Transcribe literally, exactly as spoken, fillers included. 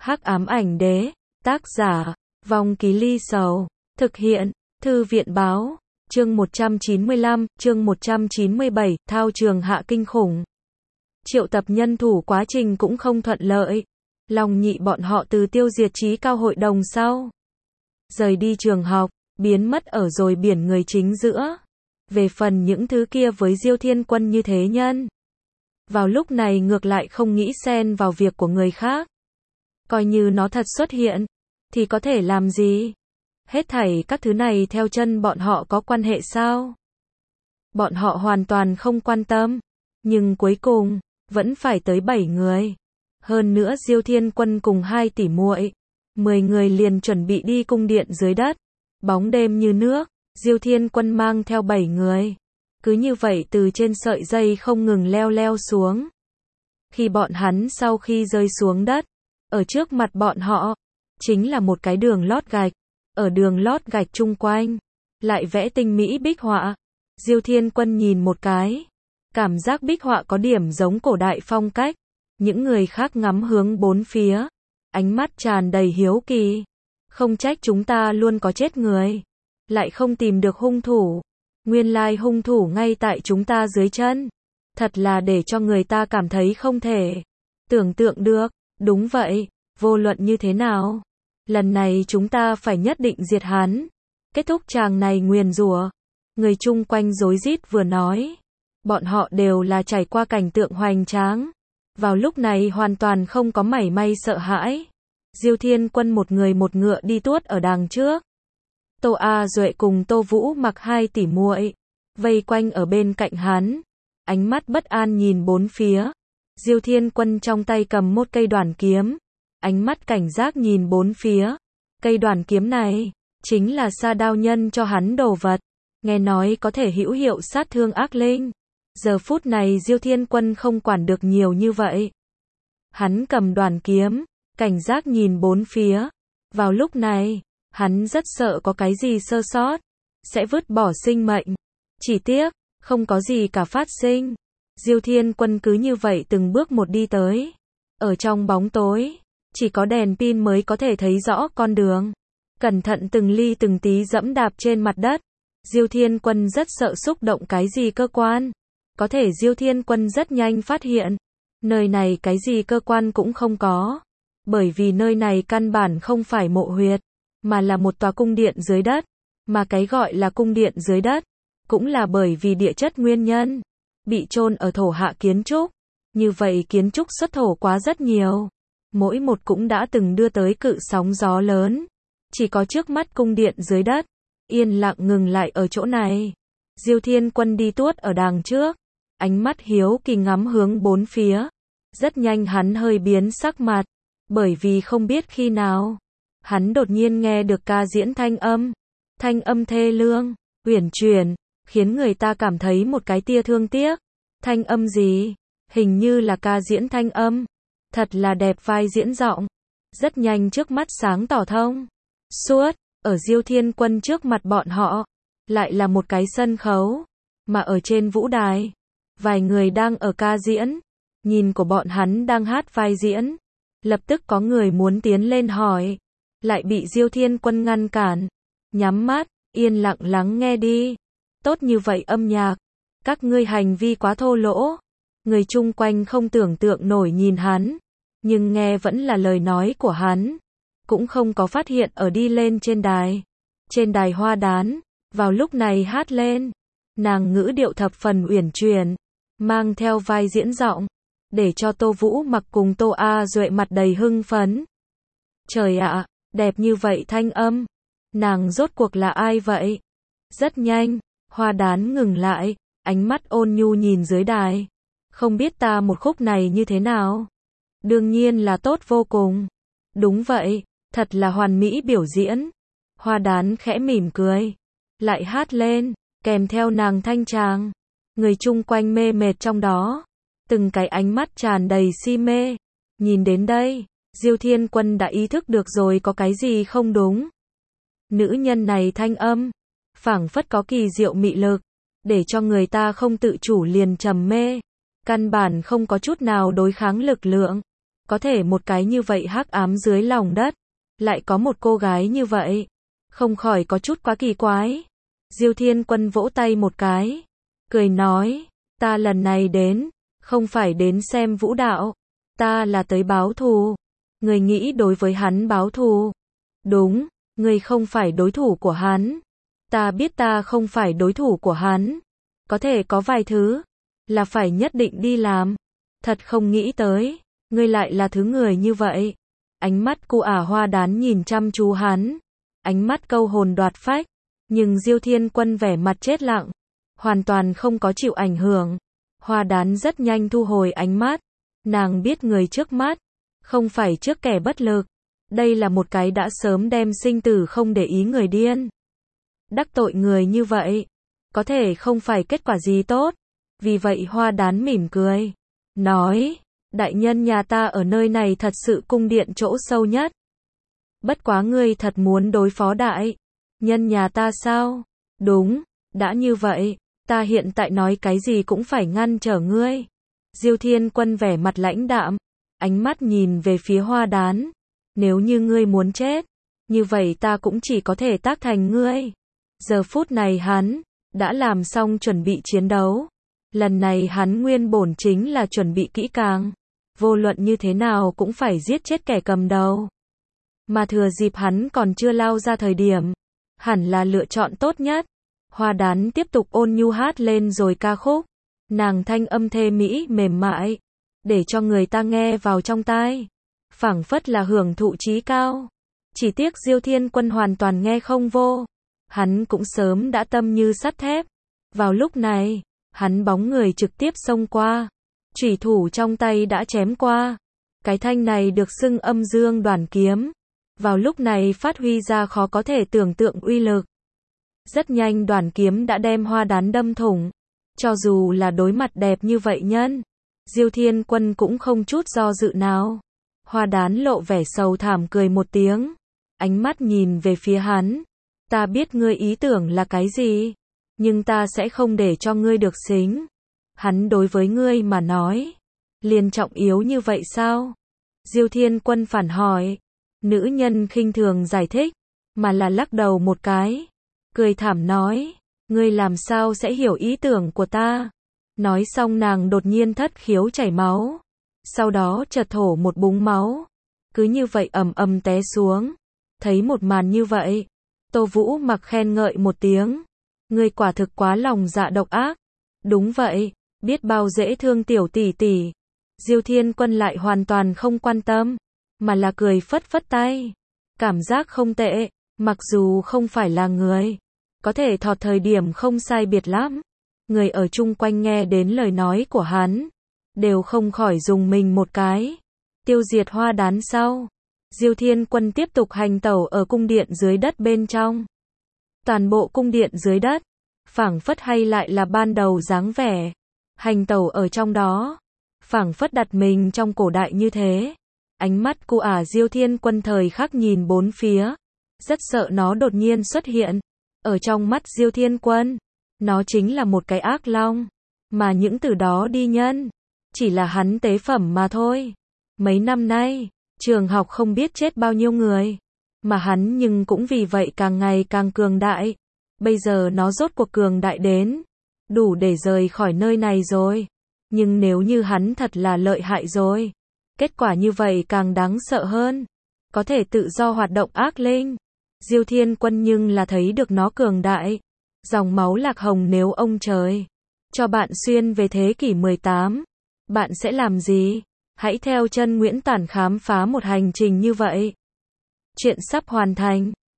Hắc ám ảnh đế, tác giả, Vong Ký Ly Sầu, thực hiện, Thư viện báo, chương một trăm chín mươi lăm, chương một trăm chín mươi bảy, thao trường hạ kinh khủng. Triệu tập nhân thủ quá trình cũng không thuận lợi. Lòng nhị bọn họ từ tiêu diệt trí cao hội đồng sau. Rời đi trường học, biến mất ở rồi biển người chính giữa. Về phần những thứ kia với Diêu Thiên Quân như thế nhân. Vào lúc này ngược lại không nghĩ xen vào việc của người khác. Coi như nó thật xuất hiện, thì có thể làm gì? Hết thảy các thứ này theo chân bọn họ có quan hệ sao? Bọn họ hoàn toàn không quan tâm. Nhưng cuối cùng, vẫn phải tới bảy người. Hơn nữa Diêu Thiên Quân cùng hai tỷ muội, mười người liền chuẩn bị đi cung điện dưới đất. Bóng đêm như nước, Diêu Thiên Quân mang theo bảy người. Cứ như vậy từ trên sợi dây không ngừng leo leo xuống. Khi bọn hắn sau khi rơi xuống đất, ở trước mặt bọn họ, chính là một cái đường lót gạch. Ở đường lót gạch chung quanh, lại vẽ tinh mỹ bích họa. Diêu Thiên Quân nhìn một cái, cảm giác bích họa có điểm giống cổ đại phong cách. Những người khác ngắm hướng bốn phía, ánh mắt tràn đầy hiếu kỳ. Không trách chúng ta luôn có chết người, lại không tìm được hung thủ. Nguyên lai hung thủ ngay tại chúng ta dưới chân. Thật là để cho người ta cảm thấy không thể tưởng tượng được. Đúng vậy, vô luận như thế nào, lần này chúng ta phải nhất định diệt hắn. Kết thúc tràng này nguyền rủa. Người chung quanh rối rít vừa nói. Bọn họ đều là trải qua cảnh tượng hoành tráng. Vào lúc này hoàn toàn không có mảy may sợ hãi. Diêu Thiên Quân một người một ngựa đi tuốt ở đằng trước. Tô A Duệ cùng Tô Vũ Mặc hai tỷ muội vây quanh ở bên cạnh hắn. Ánh mắt bất an nhìn bốn phía. Diêu Thiên Quân trong tay cầm một cây đoản kiếm. Ánh mắt cảnh giác nhìn bốn phía. Cây đoản kiếm này, chính là Sa Đao Nhân cho hắn đồ vật. Nghe nói có thể hữu hiệu sát thương ác linh. Giờ phút này Diêu Thiên Quân không quản được nhiều như vậy. Hắn cầm đoản kiếm, cảnh giác nhìn bốn phía. Vào lúc này, hắn rất sợ có cái gì sơ sót, sẽ vứt bỏ sinh mệnh. Chỉ tiếc, không có gì cả phát sinh. Diêu Thiên Quân cứ như vậy từng bước một đi tới. Ở trong bóng tối, chỉ có đèn pin mới có thể thấy rõ con đường. Cẩn thận từng ly từng tí dẫm đạp trên mặt đất. Diêu Thiên Quân rất sợ xúc động cái gì cơ quan. Có thể Diêu Thiên Quân rất nhanh phát hiện. Nơi này cái gì cơ quan cũng không có. Bởi vì nơi này căn bản không phải mộ huyệt, mà là một tòa cung điện dưới đất. Mà cái gọi là cung điện dưới đất, cũng là bởi vì địa chất nguyên nhân. Bị chôn ở thổ hạ kiến trúc. Như vậy kiến trúc xuất thổ quá rất nhiều. Mỗi một cũng đã từng đưa tới cự sóng gió lớn. Chỉ có trước mắt cung điện dưới đất, yên lặng ngừng lại ở chỗ này. Diêu Thiên Quân đi tuốt ở đằng trước. Ánh mắt hiếu kỳ ngắm hướng bốn phía. Rất nhanh hắn hơi biến sắc mặt. Bởi vì không biết khi nào, hắn đột nhiên nghe được ca diễn thanh âm. Thanh âm thê lương, uyển chuyển, khiến người ta cảm thấy một cái tia thương tiếc. Thanh âm gì? Hình như là ca diễn thanh âm. Thật là đẹp vai diễn giọng. Rất nhanh trước mắt sáng tỏ thông suốt. Ở Diêu Thiên Quân trước mặt bọn họ, lại là một cái sân khấu. Mà ở trên vũ đài, vài người đang ở ca diễn. Nhìn của bọn hắn đang hát vai diễn. Lập tức có người muốn tiến lên hỏi. Lại bị Diêu Thiên Quân ngăn cản. Nhắm mắt, yên lặng lắng nghe đi. Tốt như vậy âm nhạc. Các ngươi hành vi quá thô lỗ. Người chung quanh không tưởng tượng nổi nhìn hắn. Nhưng nghe vẫn là lời nói của hắn. Cũng không có phát hiện ở đi lên trên đài. Trên đài Hoa Đán, vào lúc này hát lên. Nàng ngữ điệu thập phần uyển chuyển. Mang theo vai diễn giọng. Để cho Tô Vũ Mặc cùng Tô A Duệ mặt đầy hưng phấn. Trời ạ, đẹp như vậy thanh âm. Nàng rốt cuộc là ai vậy? Rất nhanh, Hoa Đán ngừng lại, ánh mắt ôn nhu nhìn dưới đài. Không biết ta một khúc này như thế nào? Đương nhiên là tốt vô cùng. Đúng vậy, thật là hoàn mỹ biểu diễn. Hoa Đán khẽ mỉm cười, lại hát lên, kèm theo nàng thanh tràng. Người chung quanh mê mệt trong đó. Từng cái ánh mắt tràn đầy si mê. Nhìn đến đây, Diêu Thiên Quân đã ý thức được rồi có cái gì không đúng. Nữ nhân này thanh âm, phảng phất có kỳ diệu mị lực, để cho người ta không tự chủ liền trầm mê. Căn bản không có chút nào đối kháng lực lượng. Có thể một cái như vậy hắc ám dưới lòng đất, lại có một cô gái như vậy, không khỏi có chút quá kỳ quái. Diêu Thiên Quân vỗ tay một cái, cười nói, ta lần này đến, không phải đến xem vũ đạo, ta là tới báo thù. Người nghĩ đối với hắn báo thù? Đúng, người không phải đối thủ của hắn. Ta biết ta không phải đối thủ của hắn. Có thể có vài thứ, là phải nhất định đi làm. Thật không nghĩ tới, ngươi lại là thứ người như vậy. Ánh mắt cu ả Hoa Đán nhìn chăm chú hắn, ánh mắt câu hồn đoạt phách, nhưng Diêu Thiên Quân vẻ mặt chết lặng, hoàn toàn không có chịu ảnh hưởng. Hoa Đán rất nhanh thu hồi ánh mắt, nàng biết người trước mắt, không phải trước kẻ bất lực, đây là một cái đã sớm đem sinh tử không để ý người điên. Đắc tội người như vậy, có thể không phải kết quả gì tốt, vì vậy Hoa Đán mỉm cười, nói, đại nhân nhà ta ở nơi này thật sự cung điện chỗ sâu nhất. Bất quá ngươi thật muốn đối phó đại nhân nhà ta sao? Đúng, đã như vậy, ta hiện tại nói cái gì cũng phải ngăn trở ngươi. Diêu Thiên Quân vẻ mặt lãnh đạm, ánh mắt nhìn về phía Hoa Đán, nếu như ngươi muốn chết, như vậy ta cũng chỉ có thể tác thành ngươi. Giờ phút này hắn đã làm xong chuẩn bị chiến đấu. Lần này hắn nguyên bổn chính là chuẩn bị kỹ càng, vô luận như thế nào cũng phải giết chết kẻ cầm đầu. Mà thừa dịp hắn còn chưa lao ra thời điểm, hẳn là lựa chọn tốt nhất. Hoa Đán tiếp tục ôn nhu hát lên rồi ca khúc, nàng thanh âm thê mỹ mềm mại, để cho người ta nghe vào trong tai, phảng phất là hưởng thụ trí cao. Chỉ tiếc Diêu Thiên Quân hoàn toàn nghe không vô, hắn cũng sớm đã tâm như sắt thép. Vào lúc này, hắn bóng người trực tiếp xông qua, chủy thủ trong tay đã chém qua. Cái thanh này được xưng âm dương đoàn kiếm, vào lúc này phát huy ra khó có thể tưởng tượng uy lực. Rất nhanh đoàn kiếm đã đem Hoa Đán đâm thủng. Cho dù là đối mặt đẹp như vậy nhân, Diêu Thiên Quân cũng không chút do dự nào. Hoa Đán lộ vẻ sầu thảm cười một tiếng, ánh mắt nhìn về phía hắn. Ta biết ngươi ý tưởng là cái gì, nhưng ta sẽ không để cho ngươi được xính. Hắn đối với ngươi mà nói, liền trọng yếu như vậy sao? Diêu Thiên Quân phản hỏi. Nữ nhân khinh thường giải thích, mà là lắc đầu một cái, cười thảm nói, ngươi làm sao sẽ hiểu ý tưởng của ta? Nói xong nàng đột nhiên thất khiếu chảy máu, sau đó chợt thổ một búng máu, cứ như vậy ầm ầm té xuống. Thấy một màn như vậy, Tô Vũ Mặc khen ngợi một tiếng, ngươi quả thực quá lòng dạ độc ác. Đúng vậy, biết bao dễ thương tiểu tỷ tỷ. Diêu Thiên Quân lại hoàn toàn không quan tâm, mà là cười phất phất tay. Cảm giác không tệ, mặc dù không phải là người, có thể thọt thời điểm không sai biệt lắm. Người ở chung quanh nghe đến lời nói của hắn, đều không khỏi dùng mình một cái. Tiêu diệt Hoa Đán sau, Diêu Thiên Quân tiếp tục hành tẩu ở cung điện dưới đất bên trong. Toàn bộ cung điện dưới đất, phảng phất hay lại là ban đầu dáng vẻ. Hành tẩu ở trong đó, phảng phất đặt mình trong cổ đại như thế. Ánh mắt cu ả Diêu Thiên Quân thời khắc nhìn bốn phía, rất sợ nó đột nhiên xuất hiện. Ở trong mắt Diêu Thiên Quân, nó chính là một cái ác long, mà những từ đó đi nhân, chỉ là hắn tế phẩm mà thôi. Mấy năm nay, trường học không biết chết bao nhiêu người, mà hắn nhưng cũng vì vậy càng ngày càng cường đại. Bây giờ nó rốt cuộc cường đại đến, đủ để rời khỏi nơi này rồi. Nhưng nếu như hắn thật là lợi hại rồi, kết quả như vậy càng đáng sợ hơn, có thể tự do hoạt động ác linh. Diêu Thiên Quân nhưng là thấy được nó cường đại. Dòng máu lạc hồng, nếu ông trời cho bạn xuyên về thế kỷ mười tám, bạn sẽ làm gì? Hãy theo chân Nguyễn Tản khám phá một hành trình như vậy. Chuyện sắp hoàn thành.